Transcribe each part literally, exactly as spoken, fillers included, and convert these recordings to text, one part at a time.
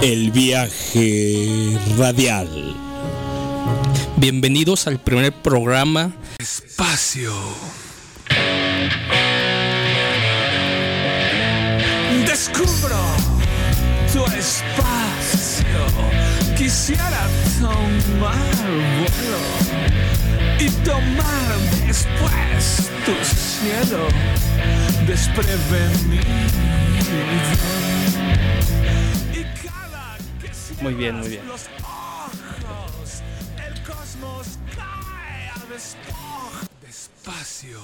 El viaje radial. Bienvenidos al primer programa Espacio. Descubro tu espacio. Quisiera tomar vuelo y tomar después tu cielo desprevenido. Y cada que Muy bien, muy bien. los ojos, el cosmos cae a despojo. Despacio.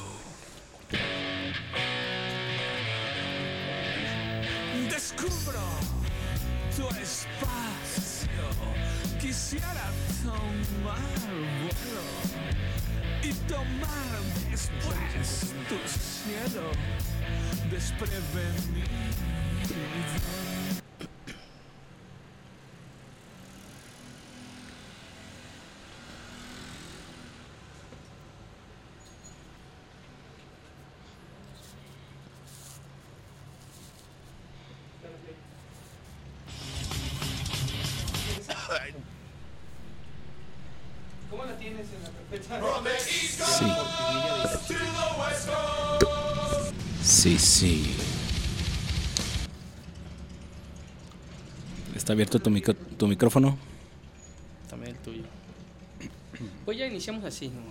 Descubro tu espacio. Quisiera tomar vuelo y tomar después tu cielo desprevenido. ¿Cómo la tienes en la carpeta? Sí. Sí, sí. ¿Está abierto tu, micro, tu micrófono? También el tuyo. Pues ya iniciamos así, ¿no?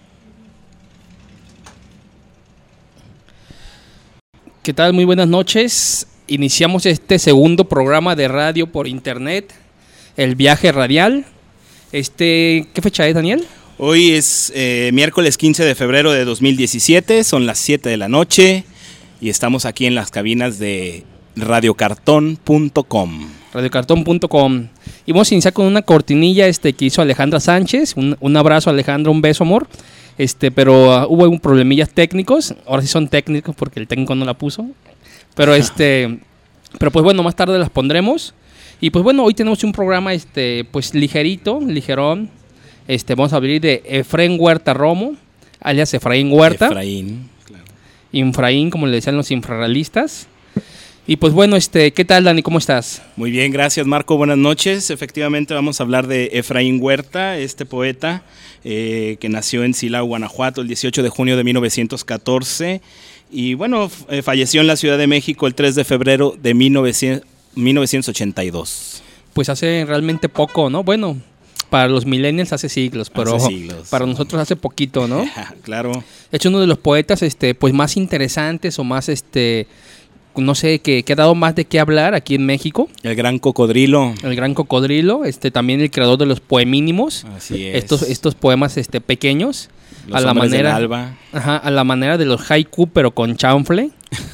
¿Qué tal? Muy buenas noches. Iniciamos este segundo programa de radio por internet, El Viaje Radial. Este, ¿qué fecha es, Daniel? Hoy es eh, miércoles quince de febrero de dos mil diecisiete, son las siete de la noche y estamos aquí en las cabinas de radio cartón punto com. radio cartón punto com. Y vamos a iniciar con una cortinilla este, que hizo Alejandra Sánchez. Un, un abrazo, Alejandra, un beso, amor. Este, pero uh, hubo un problemillas técnicos. Ahora sí son técnicos porque el técnico no la puso. Pero este, pero pues bueno, más tarde las pondremos. Y pues bueno, hoy tenemos un programa este, pues ligerito, ligerón. Este, vamos a hablar de Efraín Huerta Romo, alias Efraín Huerta. Efraín, claro. Infraín, como le decían los infrarrealistas. Y pues bueno, este, ¿qué tal, Dani? ¿Cómo estás? Muy bien, gracias, Marco. Buenas noches. Efectivamente vamos a hablar de Efraín Huerta, este poeta eh, que nació en Silao, Guanajuato, el dieciocho de junio de mil novecientos catorce. Y bueno, f- eh, falleció en la Ciudad de México el tres de febrero de mil novecientos ochenta y dos. Pues hace realmente poco, ¿no? Bueno, para los millennials hace siglos, pero Hace siglos. para nosotros hace poquito, ¿no? Claro. De hecho, uno de los poetas este, pues más interesantes o más, este, no sé, que, que ha dado más de qué hablar aquí en México. El gran cocodrilo. El Gran Cocodrilo, este, también el creador de los poemínimos. Así es. Estos, estos poemas este, pequeños. Los a la hombres del manera, alba. ajá, a la manera de los haiku, pero con chanfle.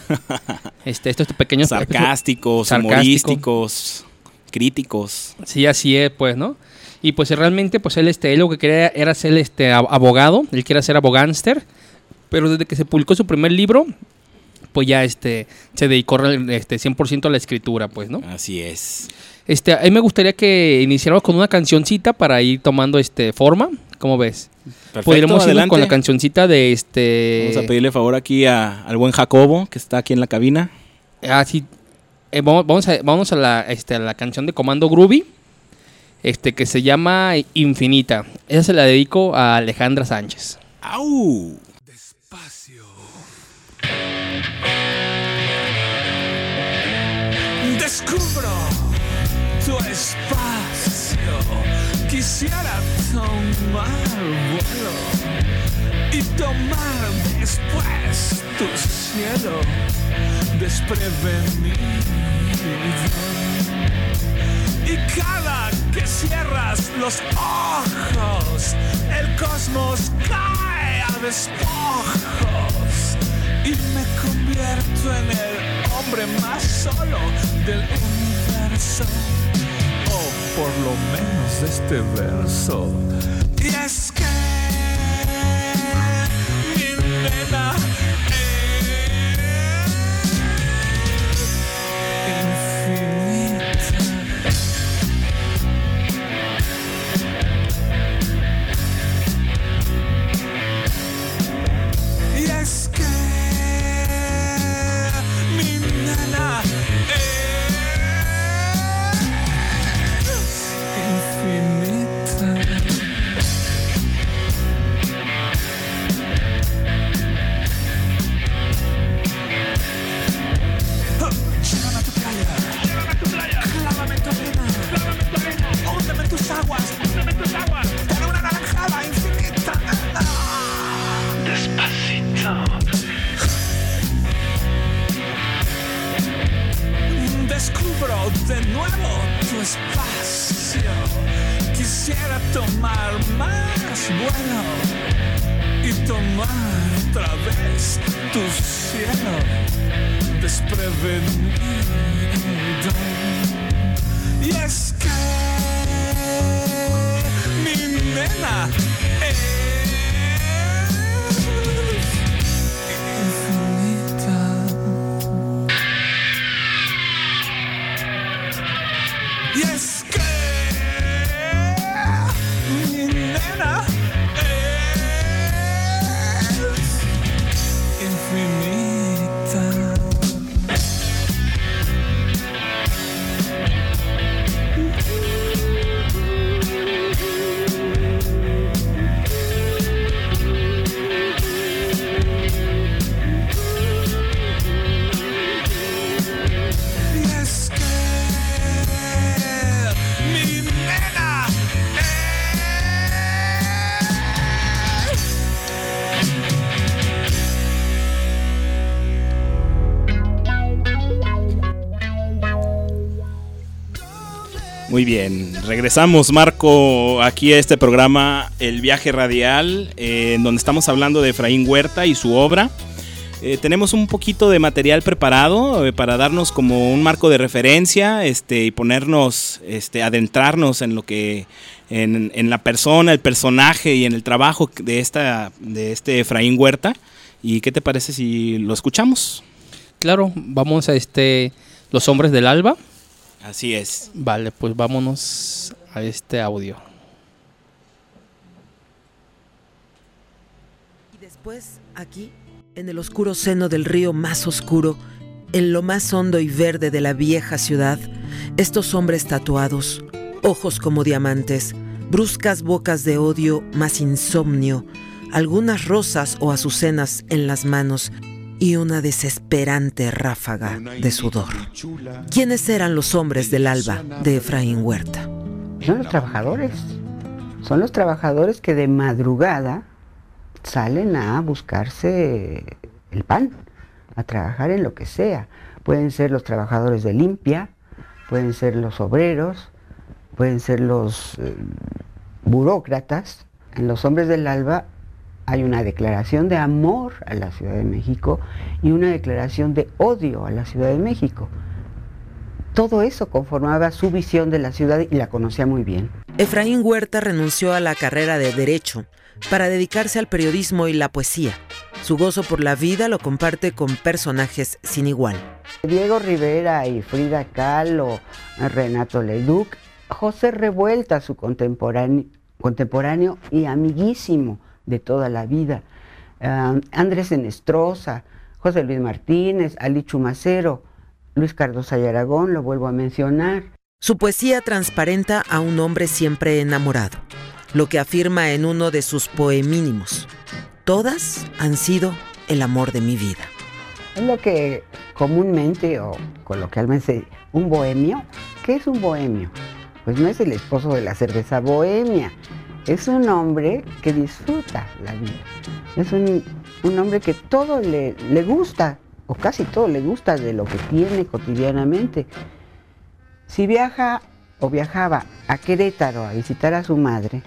este, estos pequeños Sarcásticos, Sarcástico. humorísticos, críticos. Sí, así es, pues, ¿no? Y pues realmente, pues él, este, él lo que quería era ser este ab- abogado, él quería ser abogánster, pero desde que se publicó su primer libro, pues ya este se dedicó este cien por ciento a la escritura, pues, ¿no? Así es. Este, a mí me gustaría que iniciáramos con una cancioncita para ir tomando este forma, ¿cómo ves? Perfecto, Podríamos irnos adelante. con la cancioncita de este. Vamos a pedirle favor aquí a, al buen Jacobo, que está aquí en la cabina. Ah, sí. Eh, vamos, vamos a, vamos a la, este, a la canción de Comando Groovy, este, que se llama Infinita. Esa se la dedico a Alejandra Sánchez. ¡Au! Despacio. Descubro tu espacio. Quisiera tomar vuelo y tomar después tu cielo desprevenido. Y cada que cierras los ojos, el cosmos cae a despojos y me convierto en el hombre más solo del universo, o por lo menos de este verso. Y es que mi nena vuelo y tomar otra vez tu cielo desprevenido. Y es que mi nena es infinita. Y es que mi nena es infinita. Y es que mi nena es Muy bien, regresamos, Marco, aquí a este programa El Viaje Radial, eh, en donde estamos hablando de Efraín Huerta y su obra. Eh, tenemos un poquito de material preparado eh, para darnos como un marco de referencia, este, y ponernos, este, adentrarnos en lo que, en, en la persona, el personaje y en el trabajo de esta, de este Efraín Huerta. ¿Y qué te parece si lo escuchamos? Claro, vamos a este Los Hombres del Alba. Así es. Vale, pues vámonos a este audio. Y después, aquí, en el oscuro seno del río más oscuro, en lo más hondo y verde de la vieja ciudad, estos hombres tatuados, ojos como diamantes, bruscas bocas de odio más insomnio, algunas rosas o azucenas en las manos y una desesperante ráfaga de sudor. ¿Quiénes eran los hombres del alba de Efraín Huerta? Son los trabajadores. Son los trabajadores que de madrugada salen a buscarse el pan, a trabajar en lo que sea. Pueden ser los trabajadores de limpia, pueden ser los obreros, pueden ser los eh, burócratas. En los hombres del alba hay una declaración de amor a la Ciudad de México y una declaración de odio a la Ciudad de México. Todo eso conformaba su visión de la ciudad y la conocía muy bien. Efraín Huerta renunció a la carrera de Derecho para dedicarse al periodismo y la poesía. Su gozo por la vida lo comparte con personajes sin igual. Diego Rivera y Frida Kahlo, Renato Leduc, José Revuelta, su contemporáneo, contemporáneo y amiguísimo de toda la vida, uh, Andrés Enestrosa, José Luis Martínez, Ali Chumacero, Luis Cardosa y Aragón, lo vuelvo a mencionar. Su poesía transparenta a un hombre siempre enamorado, lo que afirma en uno de sus poemínimos: todas han sido el amor de mi vida. Es lo que comúnmente o coloquialmente se dice un bohemio. ¿Qué es un bohemio? Pues no es el esposo de la cerveza bohemia. Es un hombre que disfruta la vida. Es un, un hombre que todo le, le gusta, o casi todo le gusta de lo que tiene cotidianamente. Si viaja o viajaba a Querétaro a visitar a su madre,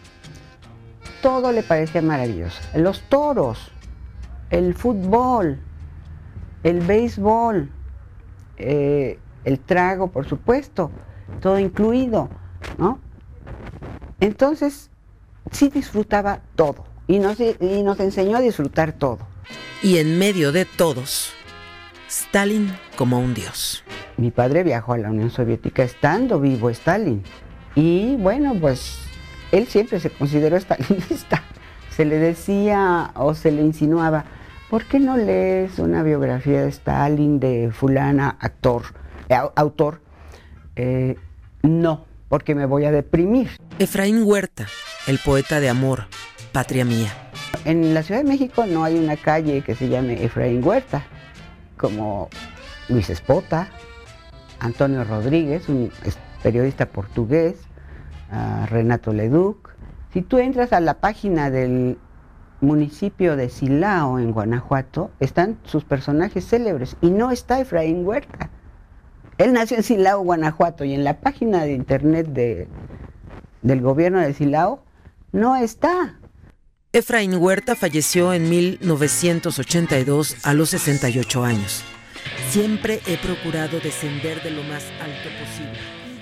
todo le parecía maravilloso. Los toros, el fútbol, el béisbol, eh, el trago, por supuesto, todo incluido, ¿no? Entonces, sí disfrutaba todo y nos, y nos enseñó a disfrutar todo. Y en medio de todos, Stalin como un dios. Mi padre viajó a la Unión Soviética estando vivo Stalin. Y bueno, pues él siempre se consideró stalinista. Se le decía o se le insinuaba, ¿por qué no lees una biografía de Stalin de fulana actor, eh, autor? Eh, no, porque me voy a deprimir. Efraín Huerta, el poeta de amor, patria mía. En la Ciudad de México no hay una calle que se llame Efraín Huerta, como Luis Espota, Antonio Rodríguez, un periodista portugués, uh, Renato Leduc. Si tú entras a la página del municipio de Silao, en Guanajuato, están sus personajes célebres y no está Efraín Huerta. Él nació en Silao, Guanajuato, y en la página de internet de, del gobierno de Silao no está. Efraín Huerta falleció en mil novecientos ochenta y dos a los sesenta y ocho años. Siempre he procurado descender de lo más alto posible.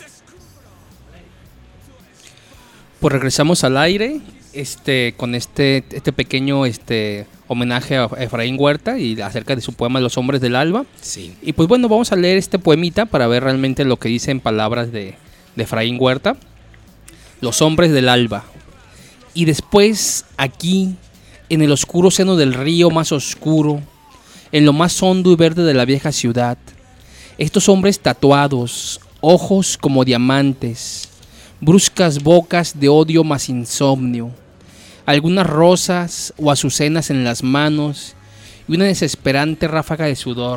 Pues regresamos al aire este, con este, este pequeño este, homenaje a Efraín Huerta y acerca de su poema Los hombres del alba. Sí. Y pues bueno, vamos a leer este poemita para ver realmente lo que dice en palabras de, de Efraín Huerta. Los hombres del alba. Y después aquí, en el oscuro seno del río más oscuro, en lo más hondo y verde de la vieja ciudad, estos hombres tatuados, ojos como diamantes, bruscas bocas de odio más insomnio, algunas rosas o azucenas en las manos y una desesperante ráfaga de sudor.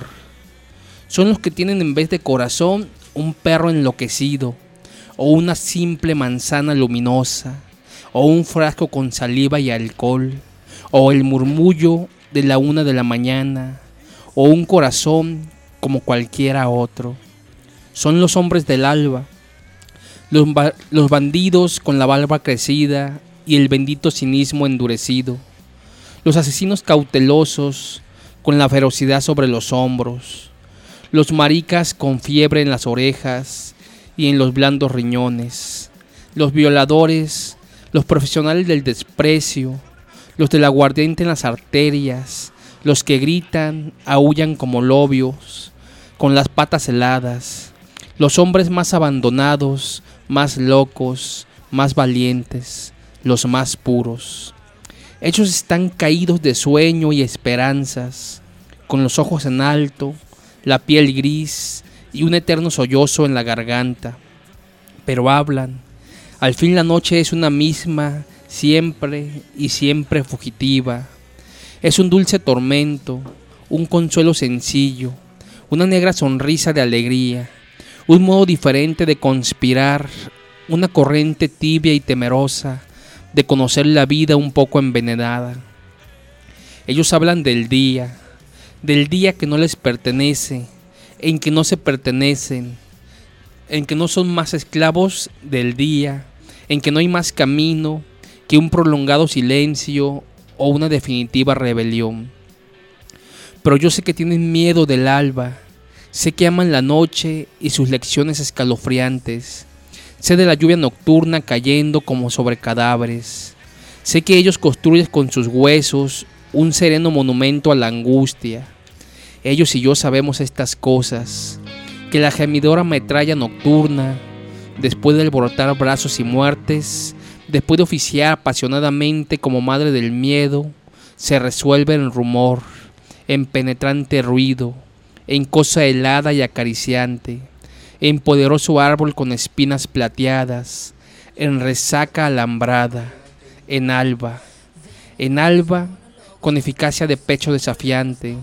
Son los que tienen en vez de corazón un perro enloquecido, o una simple manzana luminosa, o un frasco con saliva y alcohol, o el murmullo de la una de la mañana, o un corazón como cualquiera otro. Son los hombres del alba, los, ba- los bandidos con la barba crecida y el bendito cinismo endurecido, los asesinos cautelosos con la ferocidad sobre los hombros, los maricas con fiebre en las orejas y en los blandos riñones, los violadores, los profesionales del desprecio, los del aguardiente en las arterias, los que gritan, aúllan como lobios, con las patas heladas, los hombres más abandonados, más locos, más valientes, los más puros. Ellos están caídos de sueño y esperanzas, con los ojos en alto, la piel gris y un eterno sollozo en la garganta. Pero hablan. Al fin la noche es una misma, siempre y siempre fugitiva. Es un dulce tormento, un consuelo sencillo, una negra sonrisa de alegría, un modo diferente de conspirar, una corriente tibia y temerosa de conocer la vida un poco envenenada. Ellos hablan del día, del día que no les pertenece, en que no se pertenecen, en que no son más esclavos del día, en que no hay más camino que un prolongado silencio o una definitiva rebelión. Pero yo sé que tienen miedo del alba, sé que aman la noche y sus lecciones escalofriantes, sé de la lluvia nocturna cayendo como sobre cadáveres, sé que ellos construyen con sus huesos un sereno monumento a la angustia. Ellos y yo sabemos estas cosas, que la gemidora metralla nocturna, después de alborotar brazos y muertes, después de oficiar apasionadamente como madre del miedo, se resuelve en rumor, en penetrante ruido, en cosa helada y acariciante, en poderoso árbol con espinas plateadas, en resaca alambrada, en alba, en alba con eficacia de pecho desafiante.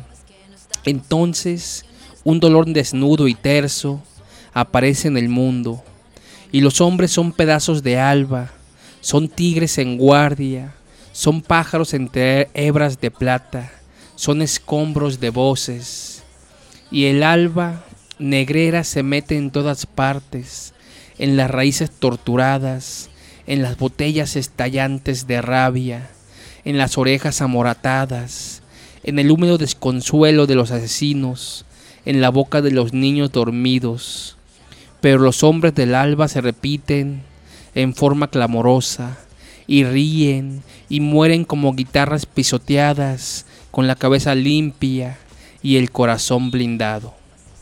Entonces, un dolor desnudo y terso aparece en el mundo, y los hombres son pedazos de alba, son tigres en guardia, son pájaros entre hebras de plata, son escombros de voces, y el alba negrera se mete en todas partes, en las raíces torturadas, en las botellas estallantes de rabia, en las orejas amoratadas, en el húmedo desconsuelo de los asesinos, en la boca de los niños dormidos. Pero los hombres del alba se repiten en forma clamorosa, y ríen y mueren como guitarras pisoteadas, con la cabeza limpia y el corazón blindado.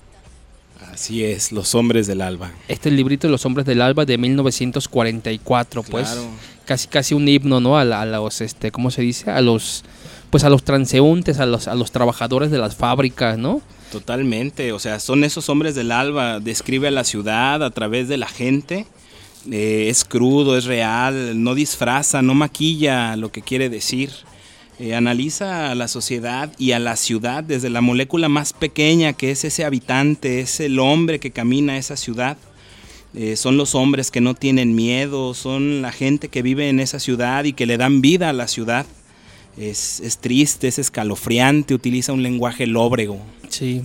Así es, Los hombres del alba. Este es el librito de Los hombres del alba de mil novecientos cuarenta y cuatro, pues Claro. casi casi un himno, ¿no? A, la, a los este, ¿cómo se dice? A los pues a los transeúntes, a los a los trabajadores de las fábricas, ¿no? Totalmente, o sea, son esos hombres del alba, describe a la ciudad a través de la gente, eh, es crudo, es real, no disfraza, no maquilla lo que quiere decir, eh, analiza a la sociedad y a la ciudad desde la molécula más pequeña que es ese habitante, es el hombre que camina a esa ciudad, eh, son los hombres que no tienen miedo, son la gente que vive en esa ciudad y que le dan vida a la ciudad. Es, es triste, es escalofriante, utiliza un lenguaje lóbrego. Sí,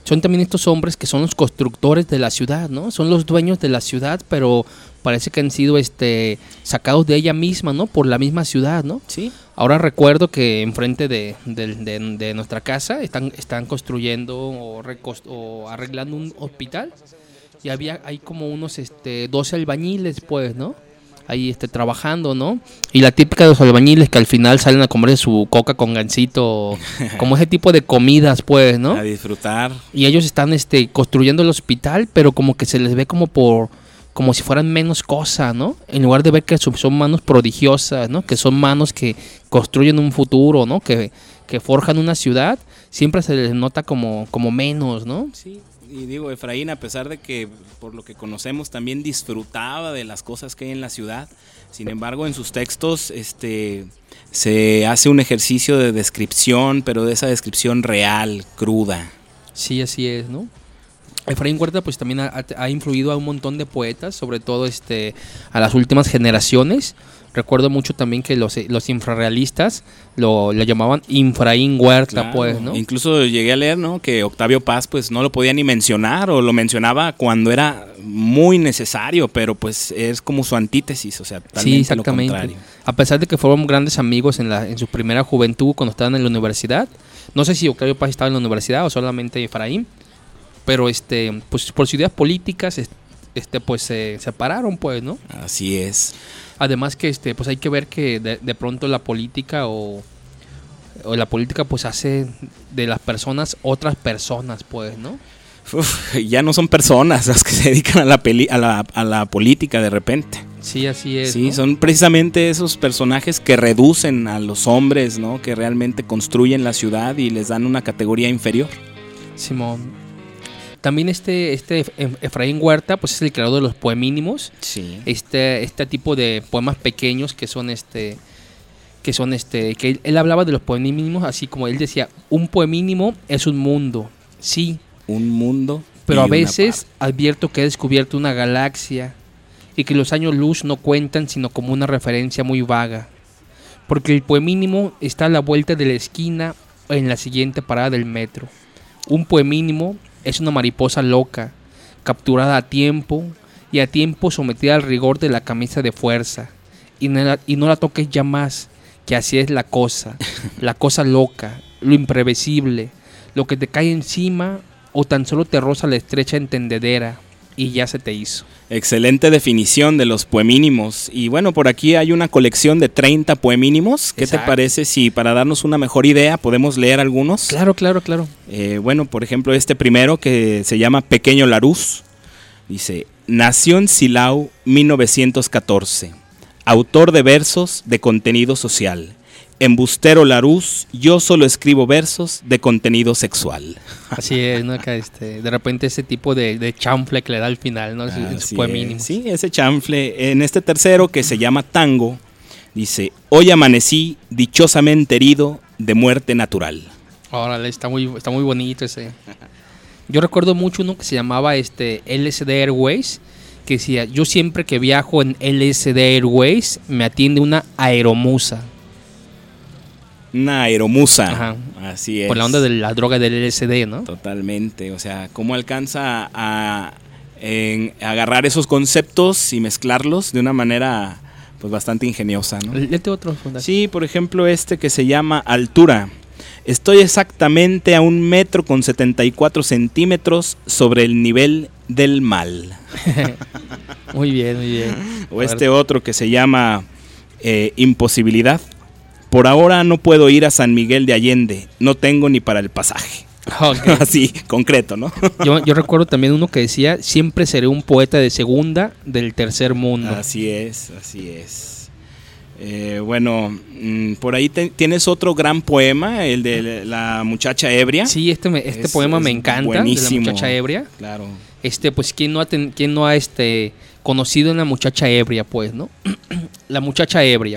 son también estos hombres que son los constructores de la ciudad, ¿no? Son los dueños de la ciudad, pero parece que han sido este sacados de ella misma, ¿no? Por la misma ciudad, ¿no? Sí. Ahora recuerdo que enfrente de, de, de, de nuestra casa están, están construyendo o, recost- o arreglando un hospital y había hay como unos este doce albañiles, pues, ¿no? Ahí este, trabajando, ¿no? Y la típica de los albañiles que al final salen a comer su coca con gansito, como ese tipo de comidas, pues, ¿no? A disfrutar. Y ellos están este, construyendo el hospital, pero como que se les ve como por como si fueran menos cosa, ¿no? En lugar de ver que son, son manos prodigiosas, ¿no? Que son manos que construyen un futuro, ¿no? Que, que forjan una ciudad, siempre se les nota como, como menos, ¿no? Sí. Y digo, Efraín, a pesar de que, por lo que conocemos, también disfrutaba de las cosas que hay en la ciudad, sin embargo, en sus textos este, se hace un ejercicio de descripción, pero de esa descripción real, cruda. Sí, así es, ¿no? Efraín Huerta pues también ha, ha influido a un montón de poetas, sobre todo este, a las últimas generaciones. Recuerdo mucho también que los, los infrarrealistas lo, lo llamaban Infraín Huerta, claro, pues, ¿no? Incluso llegué a leer, ¿no? Que Octavio Paz pues no lo podía ni mencionar o lo mencionaba cuando era muy necesario, pero pues es como su antítesis, o sea, totalmente sí, exactamente. Lo contrario. A pesar de que fueron grandes amigos en, la, en su primera juventud cuando estaban en la universidad, no sé si Octavio Paz estaba en la universidad o solamente Efraín, pero este, pues por sus ideas políticas este, pues se separaron, pues, ¿no? Así es. Además que este pues hay que ver que de, de pronto la política o, o la política pues hace de las personas otras personas, pues, ¿no? Uf, ya no son personas las que se dedican a la, peli, a la, a la política de repente. Sí, así es. Sí, ¿no? Son precisamente esos personajes que reducen a los hombres, ¿no? Que realmente construyen la ciudad y les dan una categoría inferior. Simón. También este, este Efraín Huerta pues es el creador de los poemínimos. Sí. Este, este tipo de poemas pequeños que son este que son este que él, él hablaba de los poemínimos así como él decía, un poemínimo es un mundo. Sí, un mundo. Pero a veces advierto que he descubierto una galaxia y que los años luz no cuentan sino como una referencia muy vaga. Porque el poemínimo está a la vuelta de la esquina en la siguiente parada del metro. Un poemínimo es una mariposa loca, capturada a tiempo y a tiempo sometida al rigor de la camisa de fuerza. Y no la, y no la toques ya más, que así es la cosa, la cosa loca, lo imprevisible, lo que te cae encima o tan solo te roza la estrecha entendedera y ya se te hizo. Excelente definición de los poemínimos. Y bueno, por aquí hay una colección de treinta poemínimos. ¿Qué Exacto. te parece si para darnos una mejor idea podemos leer algunos? Claro, claro, claro. Eh, bueno, por ejemplo, este primero que se llama Pequeño Larús. Dice, nació en Silao mil novecientos catorce. Autor de versos de contenido social. Embustero Larús, yo solo escribo versos de contenido sexual. Así es, ¿no? Acá este, de repente ese tipo de, de chanfle que le da al final, ¿no? En su poemínimo. Sí, ese chanfle. En este tercero, que se llama Tango, dice, hoy amanecí dichosamente herido de muerte natural. Órale, está muy, está muy bonito ese. Yo recuerdo mucho uno que se llamaba este L S D Airways, que decía, yo siempre que viajo en L S D Airways me atiende una aeromusa. Una aeromusa. Ajá. Así es. Por la onda de la droga del L S D, ¿no? Totalmente. O sea, cómo alcanza a, en, a agarrar esos conceptos y mezclarlos de una manera pues bastante ingeniosa, ¿no? Léete otro. Sí, por ejemplo este que se llama Altura. Estoy exactamente a un metro con setenta y cuatro centímetros sobre el nivel del mal. Muy bien, muy bien. O este otro que se llama eh, Imposibilidad. Por ahora no puedo ir a San Miguel de Allende, no tengo ni para el pasaje. Okay. Así, concreto, ¿no? yo, yo recuerdo también uno que decía, siempre seré un poeta de segunda del tercer mundo. Así es, así es. Eh, bueno, mmm, por ahí te, tienes otro gran poema, el de la muchacha ebria. Sí, este, me, este es, poema me encanta, buenísimo. De la muchacha ebria. Claro. Este, pues, ¿quién no ha, ten, quién no ha este, conocido en la muchacha ebria, pues, ¿no? La muchacha ebria.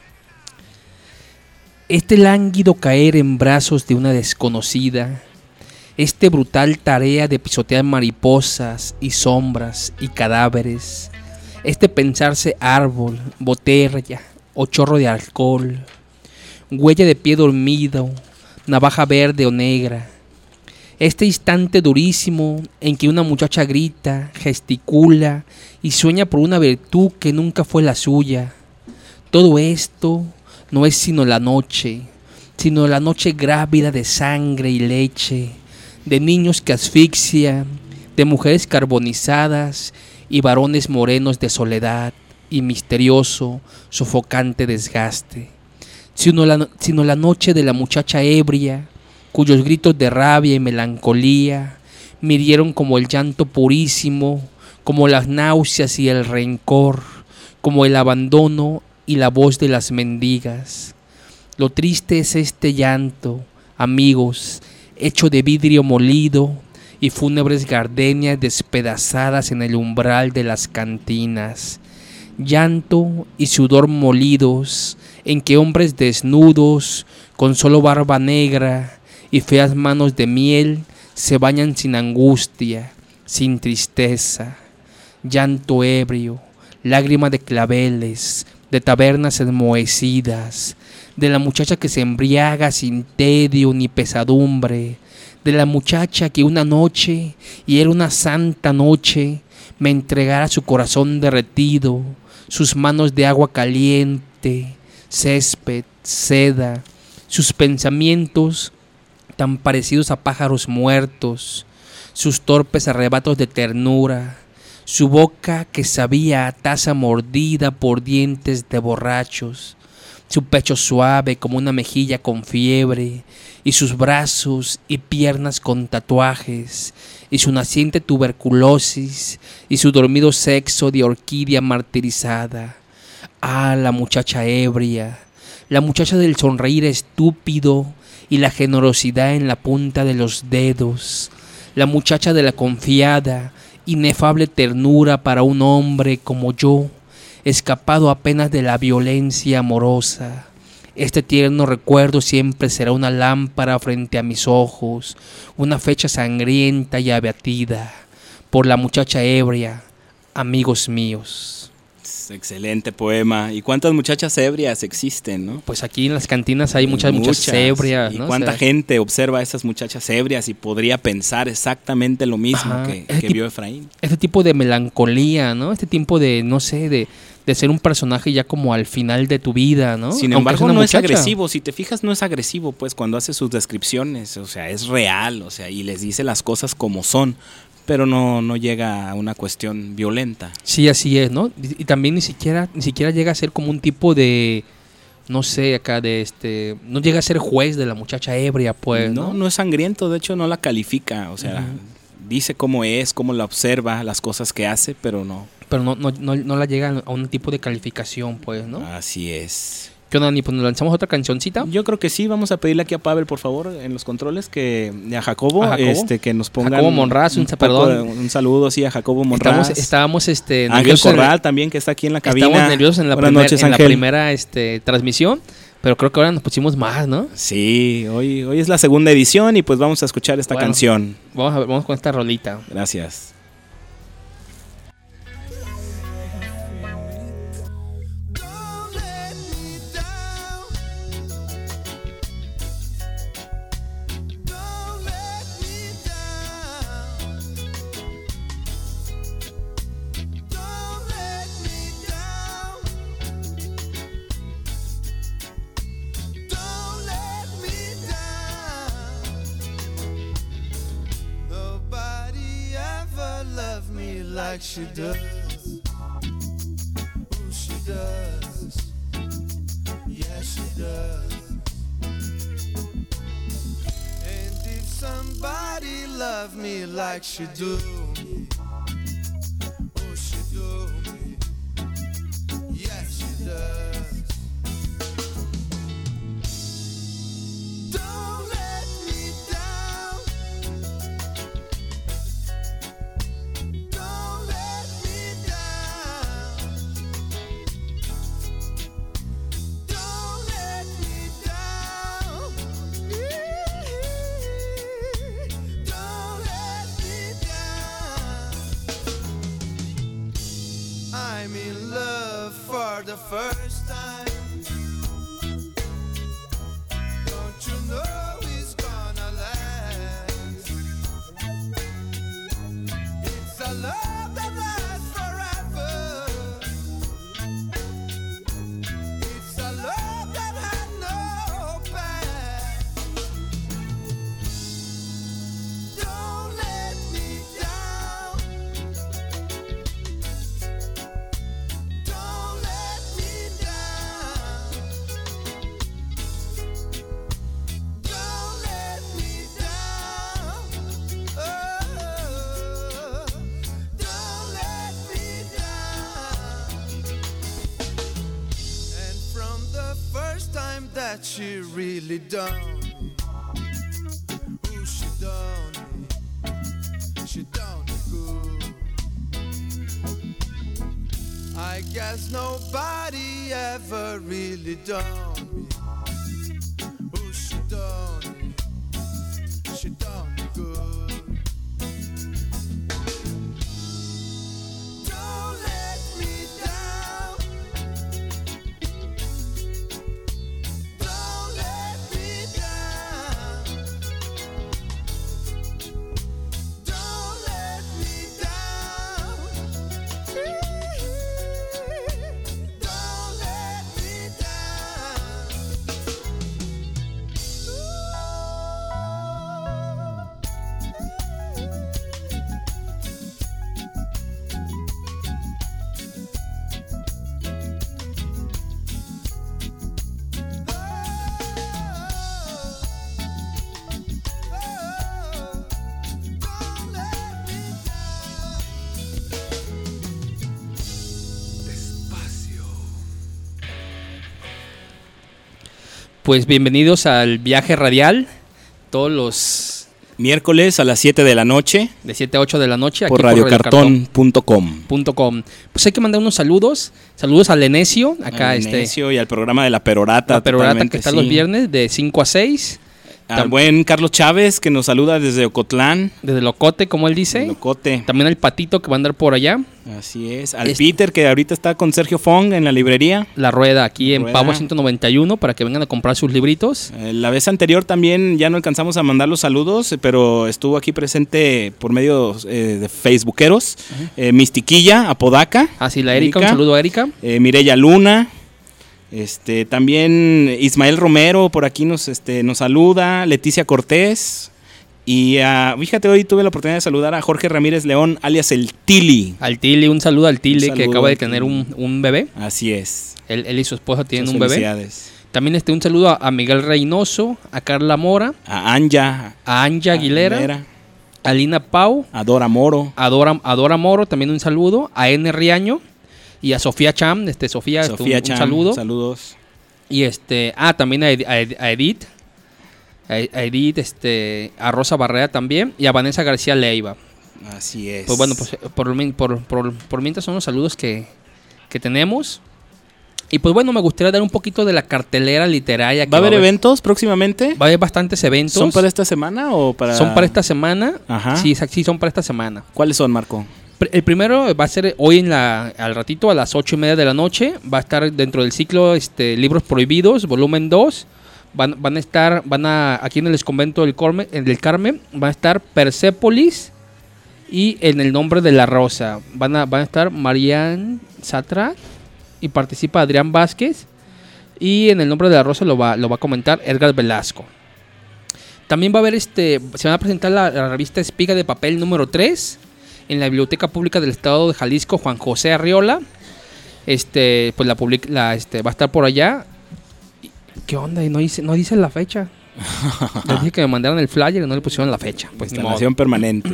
Este lánguido caer en brazos de una desconocida, este brutal tarea de pisotear mariposas y sombras y cadáveres, este pensarse árbol, botella o chorro de alcohol, huella de pie dormido, navaja verde o negra, Este instante durísimo en que una muchacha grita, gesticula y sueña por una virtud que nunca fue la suya. Todo esto no es sino la noche, sino la noche grávida de sangre y leche, de niños que asfixian, de mujeres carbonizadas y varones morenos de soledad y misterioso, sofocante desgaste, sino la, sino la noche de la muchacha ebria, cuyos gritos de rabia y melancolía midieron como el llanto purísimo, como las náuseas y el rencor, como el abandono y la voz de las mendigas. Lo triste es este llanto, amigos, hecho de vidrio molido y fúnebres gardenias despedazadas en el umbral de las cantinas. Llanto y sudor molidos, en que hombres desnudos, con solo barba negra y feas manos de miel, se bañan sin angustia, sin tristeza. Llanto ebrio, lágrima de claveles, de tabernas enmohecidas, de la muchacha que se embriaga sin tedio ni pesadumbre, de la muchacha que una noche, y era una santa noche, me entregara su corazón derretido, sus manos de agua caliente, césped, seda, sus pensamientos tan parecidos a pájaros muertos, sus torpes arrebatos de ternura, su boca que sabía a taza mordida por dientes de borrachos, su pecho suave como una mejilla con fiebre, y sus brazos y piernas con tatuajes, y su naciente tuberculosis, y su dormido sexo de orquídea martirizada. Ah, la muchacha ebria, la muchacha del sonreír estúpido y la generosidad en la punta de los dedos, la muchacha de la confiada, inefable ternura para un hombre como yo, escapado apenas de la violencia amorosa. Este tierno recuerdo siempre será una lámpara frente a mis ojos, una fecha sangrienta y abatida por la muchacha ebria, amigos míos. Excelente poema. ¿Y cuántas muchachas ebrias existen, no? Pues aquí en las cantinas hay muchas muchachas Muchas. ebrias, ¿Y ¿no? cuánta O sea, gente observa a esas muchachas ebrias y podría pensar exactamente lo mismo Ajá. que, Ese que tip- vio Efraín? Este tipo de melancolía, ¿no? Este tipo de, no sé, de, de ser un personaje ya como al final de tu vida, ¿no? Sin Aunque embargo, una no es muchacha. agresivo. Si te fijas, no es agresivo, pues, cuando hace sus descripciones. O sea, es real, o sea, y les dice las cosas como son, pero no, no llega a una cuestión violenta. Sí, así es, ¿no? Y, y también ni siquiera, ni siquiera llega a ser como un tipo de, no sé, acá de este, no llega a ser juez de la muchacha ebria, pues, ¿no? no, no es sangriento, de hecho no la califica, o sea, Ujú. dice cómo es, cómo la observa, las cosas que hace, pero no. Pero no, no, no, no la llega a un tipo de calificación, pues, ¿no? Así es. ¿Qué onda, Dani? Pues nos lanzamos otra cancioncita. Yo creo que sí, vamos a pedirle aquí a Pavel, por favor, en los controles, que a Jacobo, A Jacobo. este, que nos pongan Jacobo Monraz, un- poco perdón. de- un saludo, sí, a Jacobo Monraz. Estamos, estábamos este, Ángel nerviosos en la- Corral también, que está aquí en la cabina. Estamos nerviosos en la, Buenas primer- noches, en la Ángel. primera este, transmisión, pero creo que ahora nos pusimos más, ¿no? Sí, hoy, hoy es la segunda edición y pues vamos a escuchar esta Bueno. canción. Vamos a ver, vamos con esta rolita. Gracias. Don't let me down. Don't let me down. Don't let me down. Don't let me down. Nobody ever loved me like she does. Ooh, she does. Yeah, she does. And if somebody loved me like she do me, oh, she do me. Yeah, she does. Don't let me down. Don't let me down. Don't let me down. Don't let me down. that she really done me. Ooh, she done me. She done me good. I guess nobody ever really done me. Ooh, she done me. She done me good. Don't let me down. Don't let me down. Don't let me down. Don't let me down. Don't let me down. Despacio. Pues bienvenidos al viaje radial, todos los Miércoles a las siete de la noche de siete a ocho de la noche aquí por radio cartón punto com. punto com. Pues hay que mandar unos saludos, saludos al Enecio, acá Al este Necio y al programa de La Perorata. la Perorata totalmente, que está sí. los viernes de cinco a seis, Al Tam- buen Carlos Chávez, que nos saluda desde Ocotlán. desde Locote, como él dice. Locote. También el Patito que va a andar por allá, Así es. Al Este- Peter, que ahorita está con Sergio Fong en la librería. La Rueda aquí en Rueda. Power ciento noventa y uno para que vengan a comprar sus libritos. Eh, La vez anterior también ya no alcanzamos a mandar los saludos, eh, pero estuvo aquí presente por medio eh, de facebookeros. Eh, Mistiquilla, Apodaca. Así la Erika, Erika. un saludo a Erika. Eh, Mireya Luna. Este, también Ismael Romero por aquí nos, este, nos saluda. Leticia Cortés. Y ah, fíjate, hoy tuve la oportunidad de saludar a Jorge Ramírez León, alias el Tili. Al Tili, un saludo al Tili Un que saludo acaba de al tener Tili. un, un bebé. Así es. Él, él y su esposa tienen Muchas un bebé. felicidades. También este, un saludo a, a Miguel Reynoso, a Carla Mora, A Anja. a Anja Aguilera, Aguilera, a Lina Pau, a Dora Moro. a Dora, a Dora Moro, también un saludo, a N. Riaño y a Sofía Cham, este, Sofía, este, Sofía un, un Chan, saludo. Saludos. Y este, ah, también a, Ed- a Ed- a Edith, a, a Edith, este, a Rosa Barrera también, y a Vanessa García Leiva. Así es. Pues bueno, pues por, mi- por, por, por mientras son los saludos que, que tenemos. Y pues bueno, me gustaría dar un poquito de la cartelera literaria. que ¿Va a haber eventos próximamente? Va a haber bastantes eventos. ¿Son para esta semana o para...? Son para esta semana. Ajá. Sí, exact- sí, son para esta semana. ¿Cuáles son, Marco? Pr- El primero va a ser hoy en la, al ratito a las ocho y media de la noche. Va a estar dentro del ciclo este, Libros Prohibidos, volumen dos. Van, van a estar, van a, aquí en el convento del, Corme, del Carmen, van a estar Persépolis y En el nombre de la rosa. Van a, van a estar Marianne Satra y participa Adrián Vázquez. Y En el nombre de la rosa lo va, lo va a comentar Edgar Velasco. También va a haber este, se van a presentar la, la revista Espiga de Papel número tres en la Biblioteca Pública del Estado de Jalisco, Juan José Arriola. Este, pues la, public, la este, va a estar por allá. ¿Qué onda? Y no dice, no dice la fecha. Les dije que me mandaron el flyer y no le pusieron la fecha. Pues ni modo. Instalación permanente.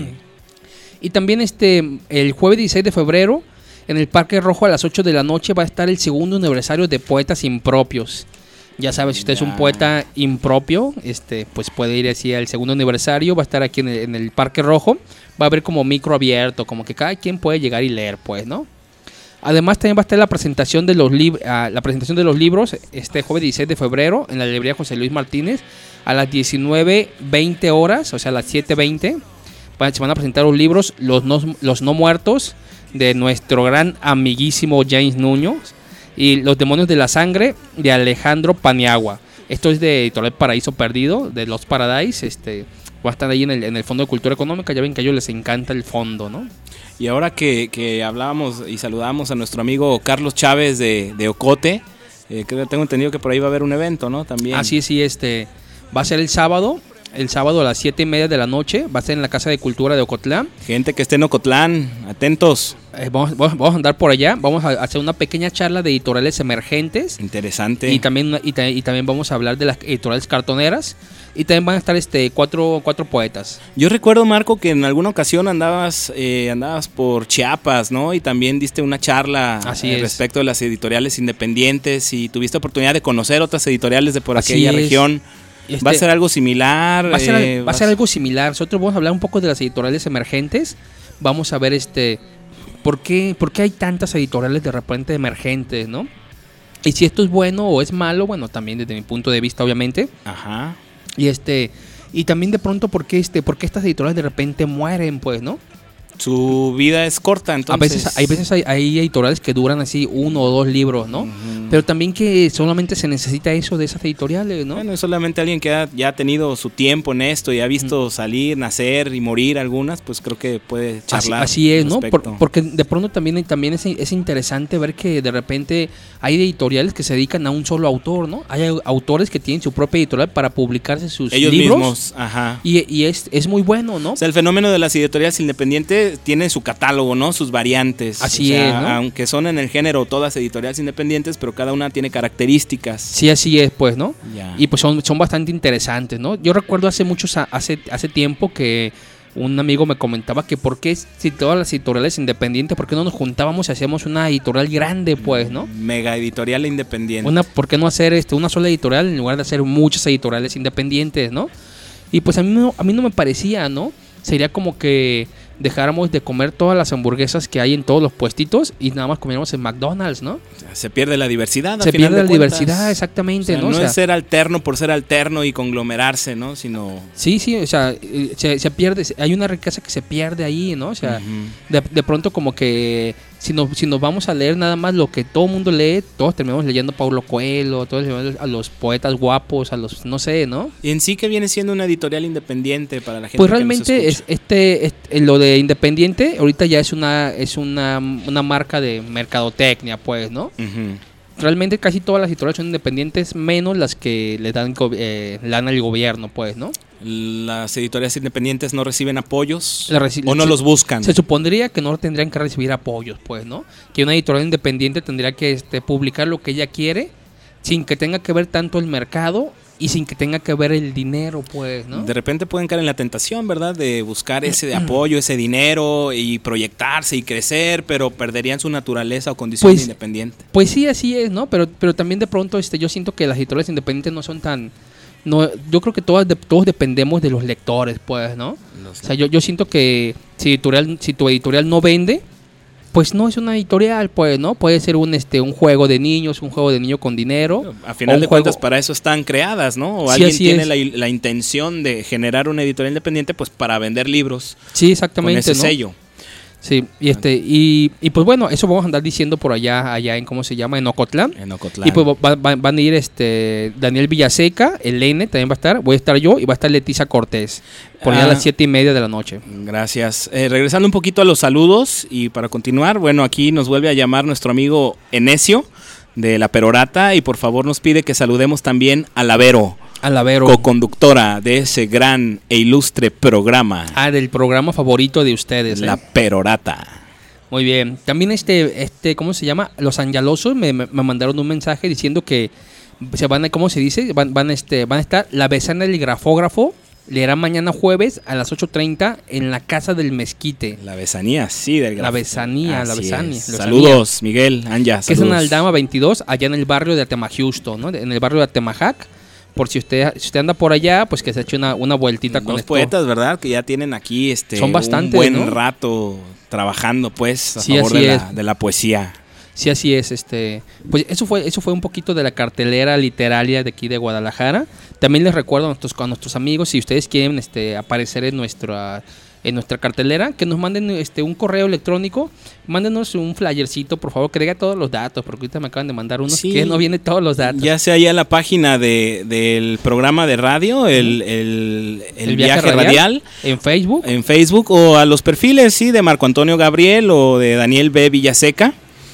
Y también este, el jueves dieciséis de febrero, en el Parque Rojo a las ocho de la noche va a estar el segundo aniversario de Poetas Impropios. Ya sabes, si usted es un Ya. poeta impropio, este, pues puede ir así al segundo aniversario. Va a estar aquí en el, en el Parque Rojo. Va a haber como micro abierto, como que cada quien puede llegar y leer, pues, ¿no? Además también va a estar la presentación de los lib- ah, la presentación de los libros este jueves dieciséis de febrero en la librería José Luis Martínez a las diecinueve veinte horas, o sea, a las siete veinte. Se van a presentar los libros Los no, los no muertos de nuestro gran amiguísimo James Nuño y Los demonios de la sangre de Alejandro Paniagua. Esto es de Editorial Paraíso Perdido, de Los Paradise. Este, va a estar ahí en el, en el Fondo de Cultura Económica. Ya ven que a ellos les encanta el fondo, ¿no? Y ahora que, que hablábamos y saludamos a nuestro amigo Carlos Chávez de, de Ocote, eh, que tengo entendido que por ahí va a haber un evento, ¿no? También. Así es, sí, este, va a ser el sábado el sábado a las siete y media de la noche. Va a ser en la Casa de Cultura de Ocotlán. Gente que esté en Ocotlán, atentos. Eh, vamos, vamos, vamos a andar por allá. Vamos a hacer una pequeña charla de editoriales emergentes. Interesante. Y también, y, ta- y también vamos a hablar de las editoriales cartoneras. Y también van a estar este cuatro, cuatro poetas. Yo recuerdo, Marco, que en alguna ocasión andabas eh, andabas por Chiapas, ¿no? Y también diste una charla Así eh, es. respecto de las editoriales independientes y tuviste oportunidad de conocer otras editoriales de por Así aquella es. región. Este, ¿Va a ser algo similar? Va a ser, Eh, va a ser algo similar. Nosotros vamos a hablar un poco de las editoriales emergentes. Vamos a ver este por qué, por qué hay tantas editoriales de repente emergentes, ¿no? Y si esto es bueno o es malo, bueno, también desde mi punto de vista, obviamente. Ajá. Y este y también de pronto por qué este, por qué estas editoriales de repente mueren, pues, ¿no? Su vida es corta, entonces. A veces, hay veces hay, hay editoriales que duran así uno o dos libros, ¿no? Ujú. Pero también que solamente se necesita eso de esas editoriales, ¿no? Bueno, es solamente alguien que ha, ya ha tenido su tiempo en esto y ha visto salir, nacer y morir algunas, pues creo que puede Así, charlar. así es, al ¿no? respecto. Por- porque de pronto también, también es, es interesante ver que de repente hay editoriales que se dedican a un solo autor, ¿no? Hay au- autores que tienen su propia editorial para publicarse sus Ellos libros. mismos, ajá. Y, y es, es muy bueno, ¿no? O sea, el fenómeno de las editoriales independientes tiene su catálogo, ¿no? Sus variantes. Así O sea, es, ¿no? Aunque son en el género todas editoriales independientes, pero cada una tiene características. Sí, así es, pues, ¿no? Ya. Y pues son, son bastante interesantes, ¿no? Yo recuerdo hace muchos, a- hace, hace tiempo que un amigo me comentaba que por qué si todas las editoriales independientes, por qué no nos juntábamos y hacíamos una editorial grande, pues, ¿no? Mega editorial independiente. Una, ¿por qué no hacer este, una sola editorial en lugar de hacer muchas editoriales independientes, ¿no? Y pues a mí no, a mí no me parecía, ¿no? Sería como que dejáramos de comer todas las hamburguesas que hay en todos los puestitos y nada más comiéramos en McDonald's, ¿no? O sea, se pierde la diversidad. Se a final pierde de la cuentas. diversidad, O exactamente, sea, ¿no? no O sea, es ser alterno por ser alterno y conglomerarse, ¿no? Sino. sí, sí, o sea, eh, se, se pierde, hay una riqueza que se pierde ahí, ¿no? O sea, Ujú. de, de pronto como que si nos, si nos vamos a leer nada más lo que todo el mundo lee, todos terminamos leyendo Paulo Coelho, todos leemos a los poetas guapos, a los, no sé, ¿no? Y en sí que viene siendo una editorial independiente para la gente. Pues que nos realmente es, escucha? este, este- lo de independiente ahorita ya es una es una, una marca de mercadotecnia, pues, ¿no? Ujú. Realmente casi todas las editoriales son independientes, menos las que le dan go- eh, lana al gobierno, pues, ¿no? Las editoriales independientes no reciben apoyos La reci- o no se- los buscan. Se supondría que no tendrían que recibir apoyos, pues, ¿no? Que una editorial independiente tendría que este, publicar lo que ella quiere sin que tenga que ver tanto el mercado y sin que tenga que ver el dinero, pues, ¿no? De repente pueden caer en la tentación, ¿verdad? De buscar ese de apoyo, ese dinero y proyectarse y crecer, pero perderían su naturaleza o condición Pues, de independiente. Pues sí, así es, ¿no? Pero, pero también de pronto este, yo siento que las editoriales independientes no son tan... No, yo creo que todas de- todos dependemos de los lectores, pues, ¿no? O sea, yo, yo siento que si, editorial, si tu editorial no vende, pues no es una editorial, pues, ¿no? Puede ser un este un juego de niños, un juego de niño con dinero. A final o un de juego- cuentas, para eso están creadas, ¿no? O Sí, alguien así tiene es. la, la intención de generar una editorial independiente, pues para vender libros Sí, con exactamente, ese ¿no? sello. Sí, y este y, y pues bueno, eso vamos a andar diciendo por allá allá en cómo se llama en Ocotlán. En Ocotlán. Y pues va- va- van a ir este Daniel Villaseca, el N también va a estar, voy a estar yo y va a estar Leticia Cortés por allá a Ah. las siete y media de la noche. Gracias. Eh, regresando un poquito a los saludos y para continuar, bueno, aquí nos vuelve a llamar nuestro amigo Enecio de La Perorata y por favor nos pide que saludemos también a la Vero, A la Vero. co-conductora de ese gran e ilustre programa, Ah, del programa favorito de ustedes. ¿eh? La Perorata. Muy bien. También este, este, ¿cómo se llama? Los Angelosos me, me- me mandaron un mensaje diciendo que se van a, ¿cómo se dice? Van, van, este, van a estar la Besana del Grafógrafo. Leerá mañana jueves a las ocho treinta en la Casa del Mezquite. La Besanía, sí, del La grafo. Besanía, la Así Besanía, es. la Saludos, Miguel, Anja, Que es en saludos. Aldama veintidós, allá en el barrio de Atemajusto, ¿no? En el barrio de Atemajac. Por si usted, si usted anda por allá, pues que se eche una, una vueltita con Dos esto. poetas, ¿verdad? Que ya tienen aquí este Son bastantes, un buen ¿no? rato trabajando, pues, a Sí, favor así de la, es. de la poesía. Sí, así es, este, pues eso fue, eso fue un poquito de la cartelera literaria de aquí de Guadalajara. También les recuerdo a nuestros, a nuestros amigos, si ustedes quieren este, aparecer en nuestra, en nuestra cartelera, que nos manden este un correo electrónico, mándenos un flyercito, por favor, que diga todos los datos, porque ahorita me acaban de mandar unos Sí. que no vienen todos los datos. Ya sea ya la página de, del programa de radio, el, el, el El viaje, viaje radial, radial, en Facebook. en Facebook, o a los perfiles, sí, de Marco Antonio Gabriel o de Daniel B. Villaseca.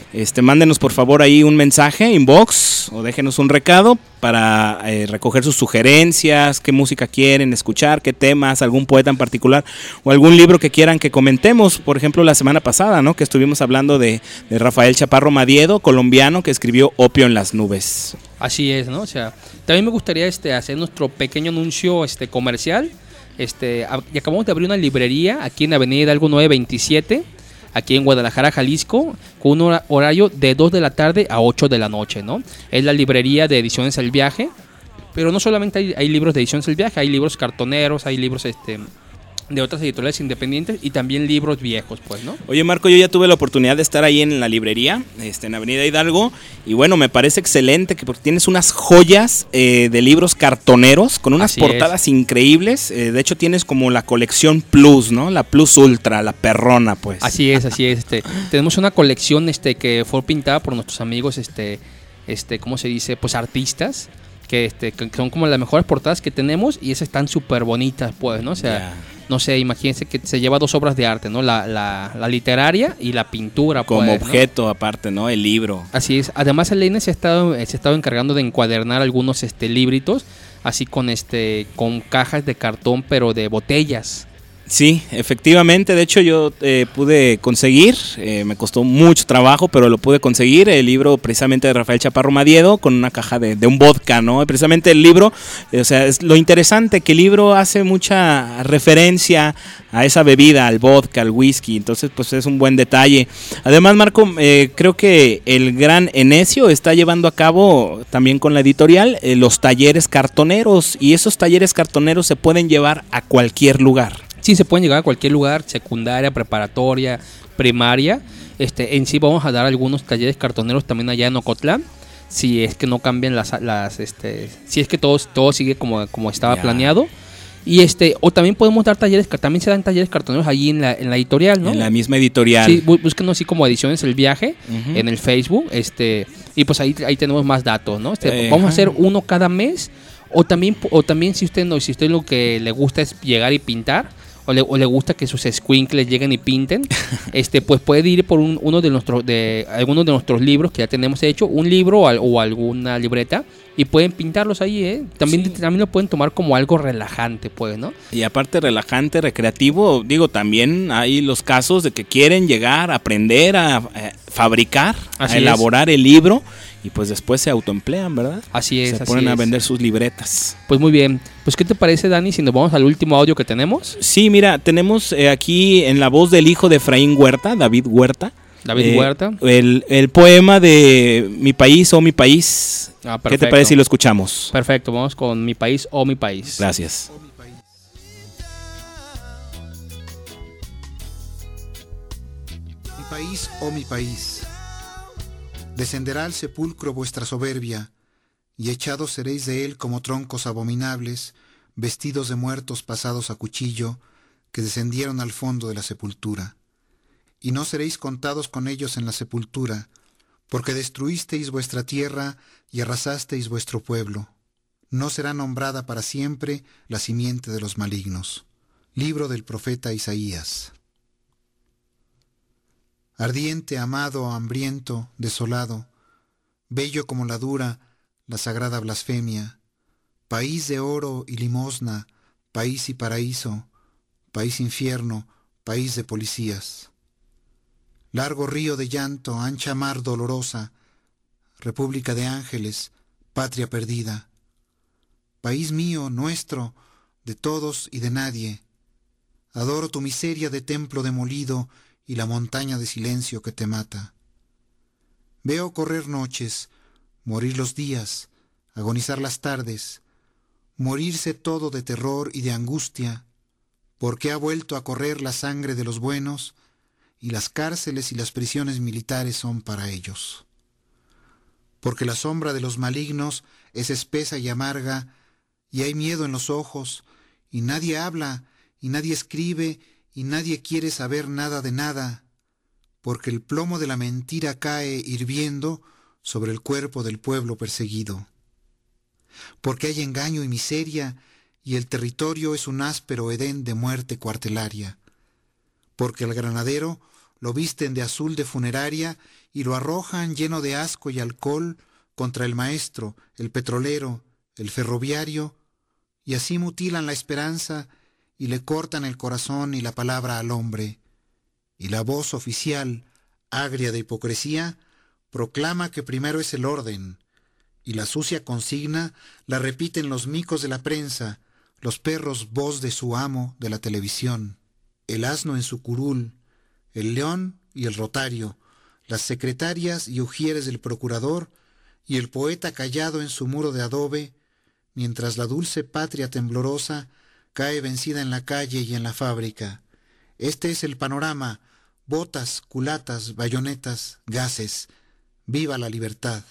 Este, mándenos por favor ahí un mensaje, inbox, o déjenos un recado para eh, recoger sus sugerencias, qué música quieren escuchar, qué temas, algún poeta en particular o algún libro que quieran que comentemos. Por ejemplo, la semana pasada, ¿no?, que estuvimos hablando de, de Rafael Chaparro Madiedo, colombiano, que escribió Opio en las nubes. Así es, ¿no? O sea, también me gustaría este, hacer nuestro pequeño anuncio este, comercial. Este, y acabamos de abrir una librería aquí en Avenida Hidalgo nueve veintisiete, aquí en Guadalajara, Jalisco, con un horario de dos de la tarde a ocho de la noche, ¿no? Es la librería de Ediciones El Viaje, pero no solamente hay, hay libros de Ediciones El Viaje, hay libros cartoneros, hay libros este, de otras editoriales independientes y también libros viejos, pues, ¿no? Oye, Marco, yo ya tuve la oportunidad de estar ahí en la librería, este, en Avenida Hidalgo, y bueno, me parece excelente que porque tienes unas joyas eh, de libros cartoneros con unas Así portadas es. increíbles. Eh, de hecho, tienes como la colección Plus, ¿no? La Plus Ultra, la perrona, pues. Así es, así es. Este, tenemos una colección este, que fue pintada por nuestros amigos, este, este, ¿cómo se dice? Pues artistas. Que, este, que son como las mejores portadas que tenemos y esas están súper bonitas, pues, ¿no? O sea, yeah. no sé, imagínense que se lleva dos obras de arte, ¿no? La, la, la literaria y la pintura, como pues, objeto, ¿no? Aparte, ¿no? El libro. Así es. Además, el N se ha estado, se ha estado encargando de encuadernar algunos este, libritos, así con, este, con cajas de cartón, pero de botellas. Sí, efectivamente, de hecho yo eh, pude conseguir, eh, me costó mucho trabajo, pero lo pude conseguir, el libro precisamente de Rafael Chaparro Madiedo con una caja de, de un vodka, ¿no? Precisamente el libro, eh, o sea, es lo interesante que el libro hace mucha referencia a esa bebida, al vodka, al whisky, entonces pues es un buen detalle. Además, Marco, eh, creo que el gran Enecio está llevando a cabo también con la editorial eh, los talleres cartoneros, y esos talleres cartoneros se pueden llevar a cualquier lugar. Sí, se pueden llegar a cualquier lugar, secundaria, preparatoria, primaria. Este, en sí vamos a dar algunos talleres cartoneros también allá en Ocotlán, si es que no cambian las, las este, si es que todo, todo sigue como, como estaba yeah. planeado. Y este, o también podemos dar talleres, también se dan talleres cartoneros allí en la, en la editorial, ¿no? En la misma editorial. Sí, búsquenos así como Ediciones El Viaje, uh-huh. en el Facebook, este, y pues ahí, ahí tenemos más datos, ¿no? Este, uh-huh. Vamos a hacer uno cada mes, o también, o también si usted no, si usted lo que le gusta es llegar y pintar, O le, o le gusta que sus squinkles lleguen y pinten, este, pues puede ir por un, uno de nuestros, de algunos de nuestros libros que ya tenemos hecho, un libro o, o alguna libreta, y pueden pintarlos ahí, ¿eh? También, sí. también lo pueden tomar como algo relajante, pues, ¿no? Y aparte relajante, recreativo, digo, también hay los casos de que quieren llegar a aprender a, a fabricar, Así a elaborar es. el libro, y pues después se autoemplean, ¿verdad? Así es, Se así ponen es. a vender sus libretas. Pues muy bien. Pues ¿qué te parece, Dani, si nos vamos al último audio que tenemos? Sí, mira, tenemos eh, aquí en la voz del hijo de Efraín Huerta, David Huerta. David eh, Huerta. El, el poema de Mi país o mi país. Ah, ¿Qué te parece si lo escuchamos? Perfecto, vamos con Mi país o mi país. Gracias. Mi país o mi país. Descenderá al sepulcro vuestra soberbia, y echados seréis de él como troncos abominables, vestidos de muertos pasados a cuchillo, que descendieron al fondo de la sepultura. Y no seréis contados con ellos en la sepultura, porque destruisteis vuestra tierra y arrasasteis vuestro pueblo. No será nombrada para siempre la simiente de los malignos. Libro del profeta Isaías. Ardiente, amado, hambriento, desolado, bello como la dura, la sagrada blasfemia, país de oro y limosna, país y paraíso, país infierno, país de policías. Largo río de llanto, ancha mar dolorosa, república de ángeles, patria perdida. País mío, nuestro, de todos y de nadie. Adoro tu miseria de templo demolido y la montaña de silencio que te mata. Veo correr noches, morir los días, agonizar las tardes, morirse todo de terror y de angustia, porque ha vuelto a correr la sangre de los buenos, y las cárceles y las prisiones militares son para ellos. Porque la sombra de los malignos es espesa y amarga, y hay miedo en los ojos, y nadie habla, y nadie escribe, y nadie quiere saber nada de nada, porque el plomo de la mentira cae hirviendo sobre el cuerpo del pueblo perseguido. Porque hay engaño y miseria, y el territorio es un áspero edén de muerte cuartelaria. Porque al granadero lo visten de azul de funeraria y lo arrojan lleno de asco y alcohol contra el maestro, el petrolero, el ferroviario, y así mutilan la esperanza y le cortan el corazón y la palabra al hombre. Y la voz oficial, agria de hipocresía, proclama que primero es el orden, y la sucia consigna la repiten los micos de la prensa, los perros voz de su amo de la televisión, el asno en su curul, el león y el rotario, las secretarias y ujieres del procurador y el poeta callado en su muro de adobe, mientras la dulce patria temblorosa cae vencida en la calle y en la fábrica. Este es el panorama: botas, culatas, bayonetas, gases. ¡Viva la libertad!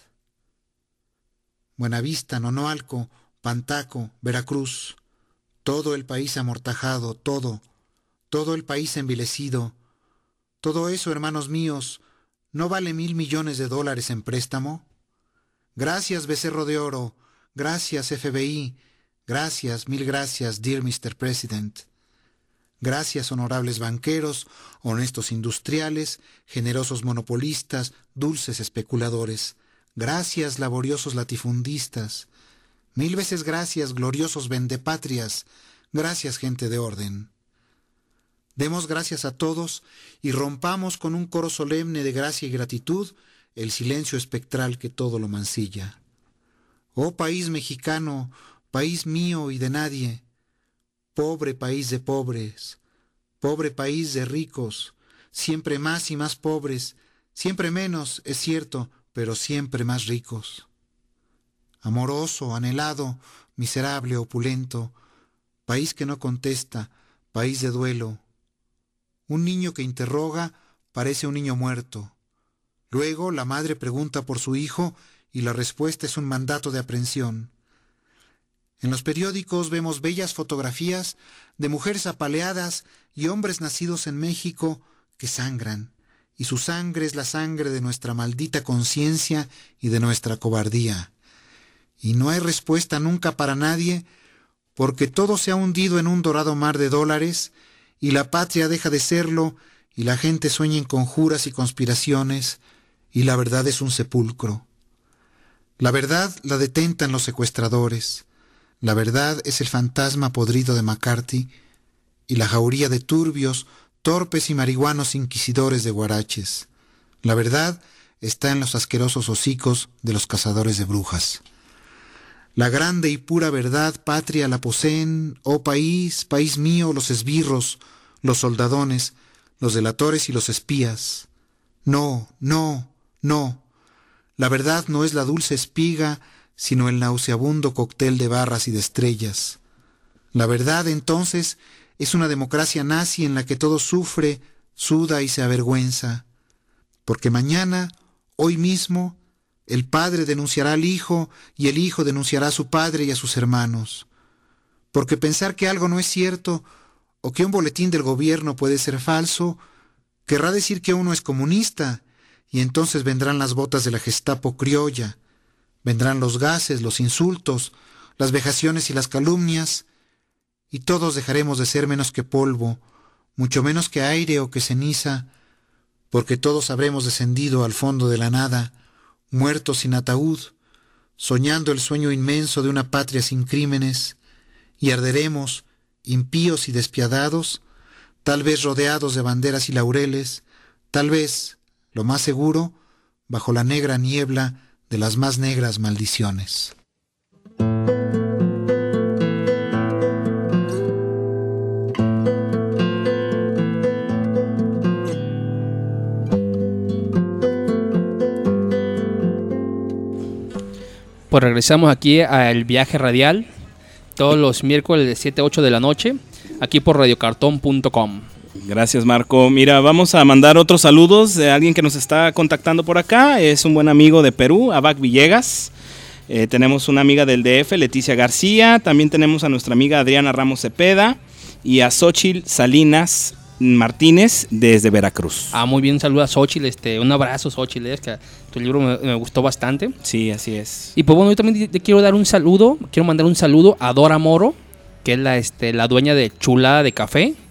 Buenavista, Nonoalco, Pantaco, Veracruz, todo el país amortajado, todo, todo el país envilecido. Todo eso, hermanos míos, ¿no vale mil millones de dólares en préstamo? Gracias, Becerro de Oro, gracias, F B I, gracias, mil gracias, dear mister President. Gracias, honorables banqueros, honestos industriales, generosos monopolistas, dulces especuladores. Gracias, laboriosos latifundistas. Mil veces gracias, gloriosos vendepatrias. Gracias, gente de orden. Demos gracias a todos y rompamos con un coro solemne de gracia y gratitud el silencio espectral que todo lo mancilla. Oh país mexicano, país mío y de nadie, pobre país de pobres, pobre país de ricos, siempre más y más pobres, siempre menos, es cierto, pero siempre más ricos. Amoroso, anhelado, miserable, opulento, país que no contesta, país de duelo. Un niño que interroga parece un niño muerto. Luego la madre pregunta por su hijo y la respuesta es un mandato de aprehensión. En los periódicos vemos bellas fotografías de mujeres apaleadas y hombres nacidos en México que sangran, y su sangre es la sangre de nuestra maldita conciencia y de nuestra cobardía. Y no hay respuesta nunca para nadie, porque todo se ha hundido en un dorado mar de dólares, y la patria deja de serlo, y la gente sueña en conjuras y conspiraciones, y la verdad es un sepulcro. La verdad la detentan los secuestradores, la verdad es el fantasma podrido de McCarthy, y la jauría de turbios, torpes y marihuanos inquisidores de guaraches. La verdad está en los asquerosos hocicos de los cazadores de brujas. La grande y pura verdad patria la poseen, oh país, país mío, los esbirros, los soldadones, los delatores y los espías. No, no, no. La verdad no es la dulce espiga, sino el nauseabundo cóctel de barras y de estrellas. La verdad, entonces, es una democracia nazi en la que todo sufre, suda y se avergüenza. Porque mañana, hoy mismo, el padre denunciará al hijo y el hijo denunciará a su padre y a sus hermanos. Porque pensar que algo no es cierto o que un boletín del gobierno puede ser falso, querrá decir que uno es comunista, y entonces vendrán las botas de la Gestapo criolla, vendrán los gases, los insultos, las vejaciones y las calumnias, y todos dejaremos de ser menos que polvo, mucho menos que aire o que ceniza, porque todos habremos descendido al fondo de la nada, muertos sin ataúd, soñando el sueño inmenso de una patria sin crímenes, y arderemos, impíos y despiadados, tal vez rodeados de banderas y laureles, tal vez, lo más seguro, bajo la negra niebla de las más negras maldiciones. Pues regresamos aquí al viaje radial, todos los miércoles de siete a ocho de la noche, aquí por radio cartón punto com. Gracias, Marco. Mira, vamos a mandar otros saludos de alguien que nos está contactando por acá. Es un buen amigo de Perú, Abac Villegas. Eh, tenemos una amiga del D F, Leticia García. También tenemos a nuestra amiga Adriana Ramos Cepeda y a Xochitl Salinas Martínez desde Veracruz. Ah, muy bien, saluda a Xochitl, este, un abrazo, Xochitl, es que tu libro me, me gustó bastante. Sí, así es. Y pues bueno, yo también te quiero dar un saludo, quiero mandar un saludo a Dora Moro, que es la, este, la dueña de Chulada de Café.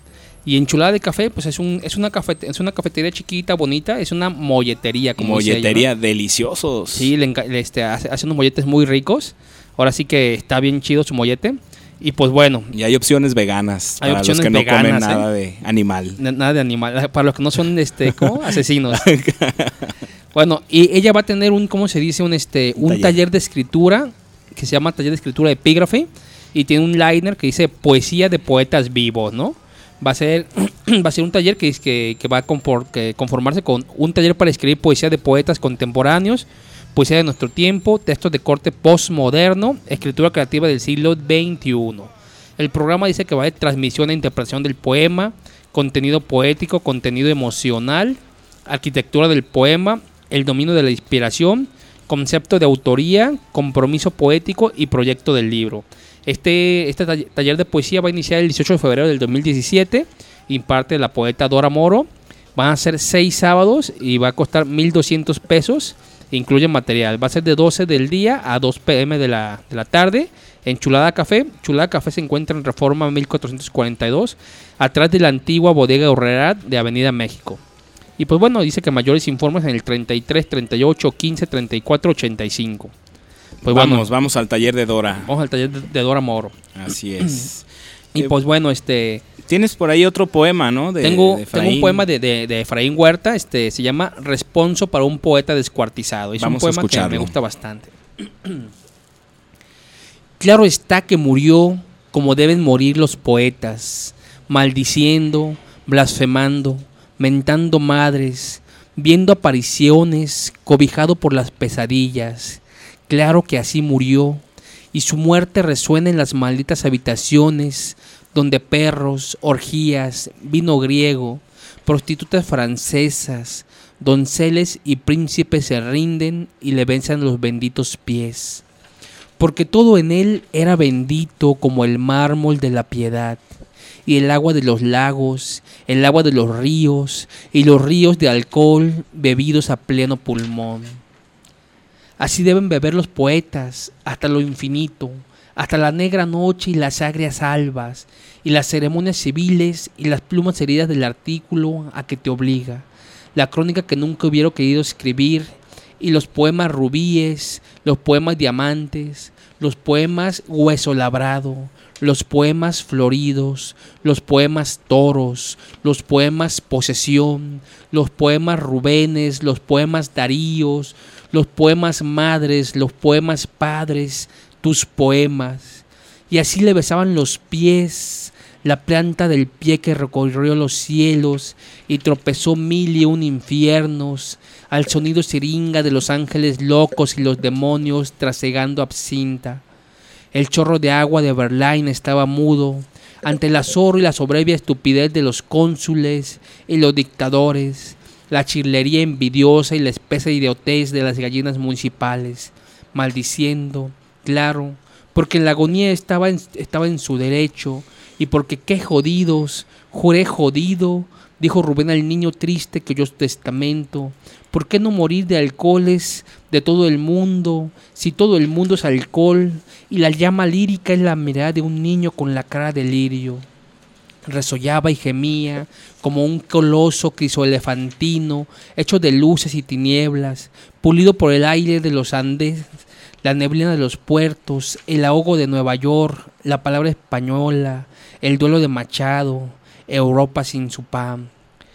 Y en Chulada de Café, pues es un es una cafete, es una cafetería chiquita, bonita, es una molletería, como molletería, dice ella, ¿no? Deliciosos. Sí, le, le este, hace, hace unos molletes muy ricos. Ahora sí que está bien chido su mollete. Y pues bueno. Y hay opciones veganas hay para opciones los que no veganas, comen nada ¿eh? de animal. Nada de animal. Para los que no son este, ¿cómo? Asesinos. Bueno, y ella va a tener un, ¿cómo se dice? Un este, un taller. taller de escritura que se llama Taller de Escritura Epígrafe. Y tiene un liner que dice Poesía de Poetas Vivos, ¿no? Va a ser, va a ser un taller que, que, que va a compor, que conformarse con un taller para escribir poesía de poetas contemporáneos, poesía de nuestro tiempo, textos de corte postmoderno, escritura creativa del siglo veintiuno. El programa dice que va de transmisión e interpretación del poema, contenido poético, contenido emocional, arquitectura del poema, el dominio de la inspiración, concepto de autoría, compromiso poético y proyecto del libro. Este, este taller de poesía va a iniciar el dieciocho de febrero del dos mil diecisiete, imparte la poeta Dora Moro. Van a ser seis sábados y va a costar mil doscientos pesos, incluye material. Va a ser de doce del día a dos pm de la, de la tarde en Chulada Café. Chulada Café se encuentra en Reforma mil cuatrocientos cuarenta y dos, atrás de la antigua bodega Urrera de Avenida México. Y pues bueno, dice que mayores informes en el treinta y tres, treinta y ocho, quince, treinta y cuatro, ochenta y cinco. Pues vamos, bueno, vamos al taller de Dora. Vamos al taller de, de Dora Moro. Así es. Y eh, pues bueno, este... Tienes por ahí otro poema, ¿no? De, tengo, de tengo un poema de, de, de Efraín Huerta, este, se llama Responso para un poeta descuartizado. Es vamos un poema a escucharlo. Que me gusta bastante. Claro está que murió como deben morir los poetas, maldiciendo, blasfemando, mentando madres, viendo apariciones, cobijado por las pesadillas. Claro que así murió, y su muerte resuena en las malditas habitaciones, donde perros, orgías, vino griego, prostitutas francesas, donceles y príncipes se rinden y le besan los benditos pies. Porque todo en él era bendito como el mármol de la piedad, y el agua de los lagos, el agua de los ríos, y los ríos de alcohol bebidos a pleno pulmón. Así deben beber los poetas, hasta lo infinito, hasta la negra noche y las agrias albas, y las ceremonias civiles y las plumas heridas del artículo a que te obliga, la crónica que nunca hubiera querido escribir, y los poemas rubíes, los poemas diamantes, los poemas hueso labrado, los poemas floridos, los poemas toros, los poemas posesión, los poemas Rubénes, los poemas Daríos, los poemas madres, los poemas padres, tus poemas. Y así le besaban los pies, la planta del pie que recorrió los cielos y tropezó mil y un infiernos, al sonido siringa de los ángeles locos y los demonios trasegando absinta. El chorro de agua de Verlaine estaba mudo ante el azorro y la soberbia estupidez de los cónsules y los dictadores, la chirlería envidiosa y la espesa idiotez de las gallinas municipales, maldiciendo, claro, porque la agonía estaba en, estaba en su derecho, y porque qué jodidos, juré jodido, dijo Rubén al niño triste que oyó su testamento. ¿Por qué no morir de alcoholes de todo el mundo, si todo el mundo es alcohol, y la llama lírica es la mirada de un niño con la cara de lirio? Resollaba y gemía como un coloso crisoelefantino, hecho de luces y tinieblas, pulido por el aire de los Andes, la neblina de los puertos, el ahogo de Nueva York, la palabra española, el duelo de Machado, Europa sin su pan.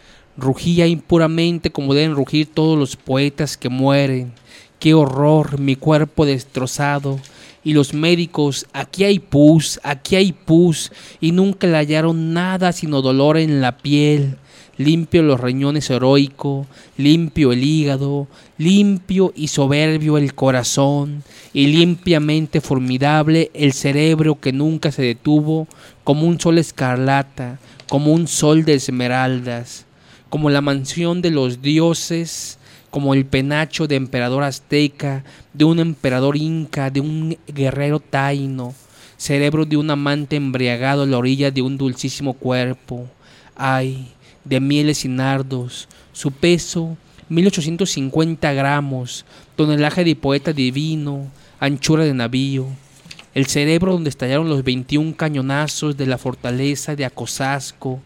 Rugía impuramente como deben rugir todos los poetas que mueren. Qué horror, mi cuerpo destrozado. Y los médicos, aquí hay pus, aquí hay pus, y nunca le hallaron nada sino dolor en la piel. Limpio los riñones heroico, limpio el hígado, limpio y soberbio el corazón, y limpiamente formidable el cerebro que nunca se detuvo, como un sol escarlata, como un sol de esmeraldas, como la mansión de los dioses, como el penacho de emperador azteca, de un emperador inca, de un guerrero taíno, cerebro de un amante embriagado a la orilla de un dulcísimo cuerpo. Ay, de mieles y nardos, su peso mil ochocientos cincuenta gramos, tonelaje de poeta divino, anchura de navío. El cerebro donde estallaron los veintiún cañonazos de la fortaleza de Acosasco,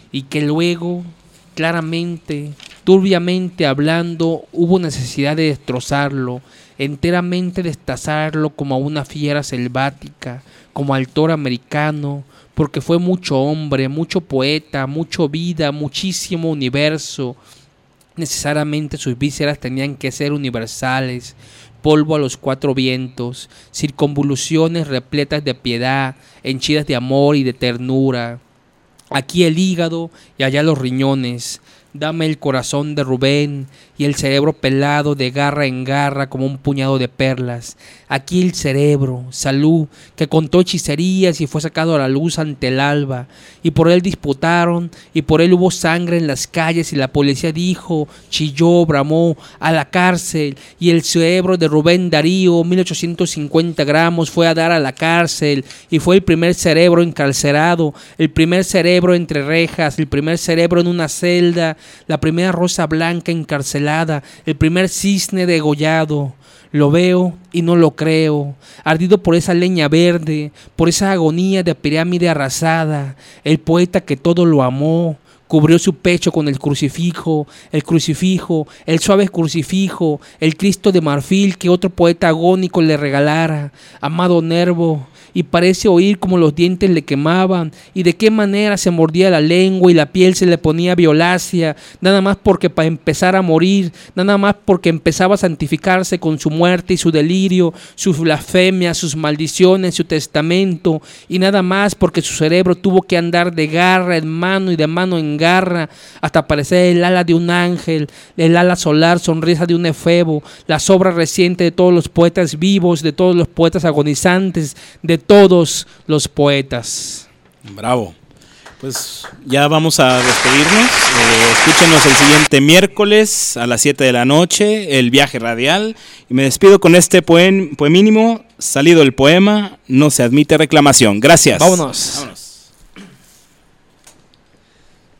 y que luego, claramente, turbiamente hablando, hubo necesidad de destrozarlo, enteramente destazarlo como a una fiera selvática, como al toro americano, porque fue mucho hombre, mucho poeta, mucho vida, muchísimo universo. Necesariamente sus vísceras tenían que ser universales, polvo a los cuatro vientos, circunvoluciones repletas de piedad, henchidas de amor y de ternura. Aquí el hígado y allá los riñones. Dame el corazón de Rubén y el cerebro pelado de garra en garra como un puñado de perlas. Aquí el cerebro, salud, que contó hechicerías y fue sacado a la luz ante el alba. Y por él disputaron, y por él hubo sangre en las calles, y la policía dijo, chilló, bramó, a la cárcel. Y el cerebro de Rubén Darío, mil ochocientos cincuenta gramos, fue a dar a la cárcel. Y fue el primer cerebro encarcerado, el primer cerebro entre rejas, el primer cerebro en una celda, la primera rosa blanca encarcelada, el primer cisne degollado. Lo veo y no lo creo, ardido por esa leña verde, por esa agonía de pirámide arrasada, el poeta que todo lo amó, cubrió su pecho con el crucifijo, el crucifijo, el suave crucifijo, el Cristo de marfil que otro poeta agónico le regalara. Amado Nervo, y parece oír como los dientes le quemaban, y de qué manera se mordía la lengua y la piel se le ponía violácea, nada más porque para empezar a morir, nada más porque empezaba a santificarse con su muerte y su delirio, sus blasfemias, sus maldiciones, su testamento, y nada más porque su cerebro tuvo que andar de garra en mano y de mano en garra, hasta parecer el ala de un ángel, el ala solar, sonrisa de un efebo, la sobra reciente de todos los poetas vivos, de todos los poetas agonizantes, de todos los poetas. Bravo. Pues ya vamos a despedirnos. Eh, escúchenos el siguiente miércoles a las siete de la noche, El Viaje Radial. Y me despido con este poem, poemínimo, salido el poema, no se admite reclamación. Gracias. Vámonos. Vámonos.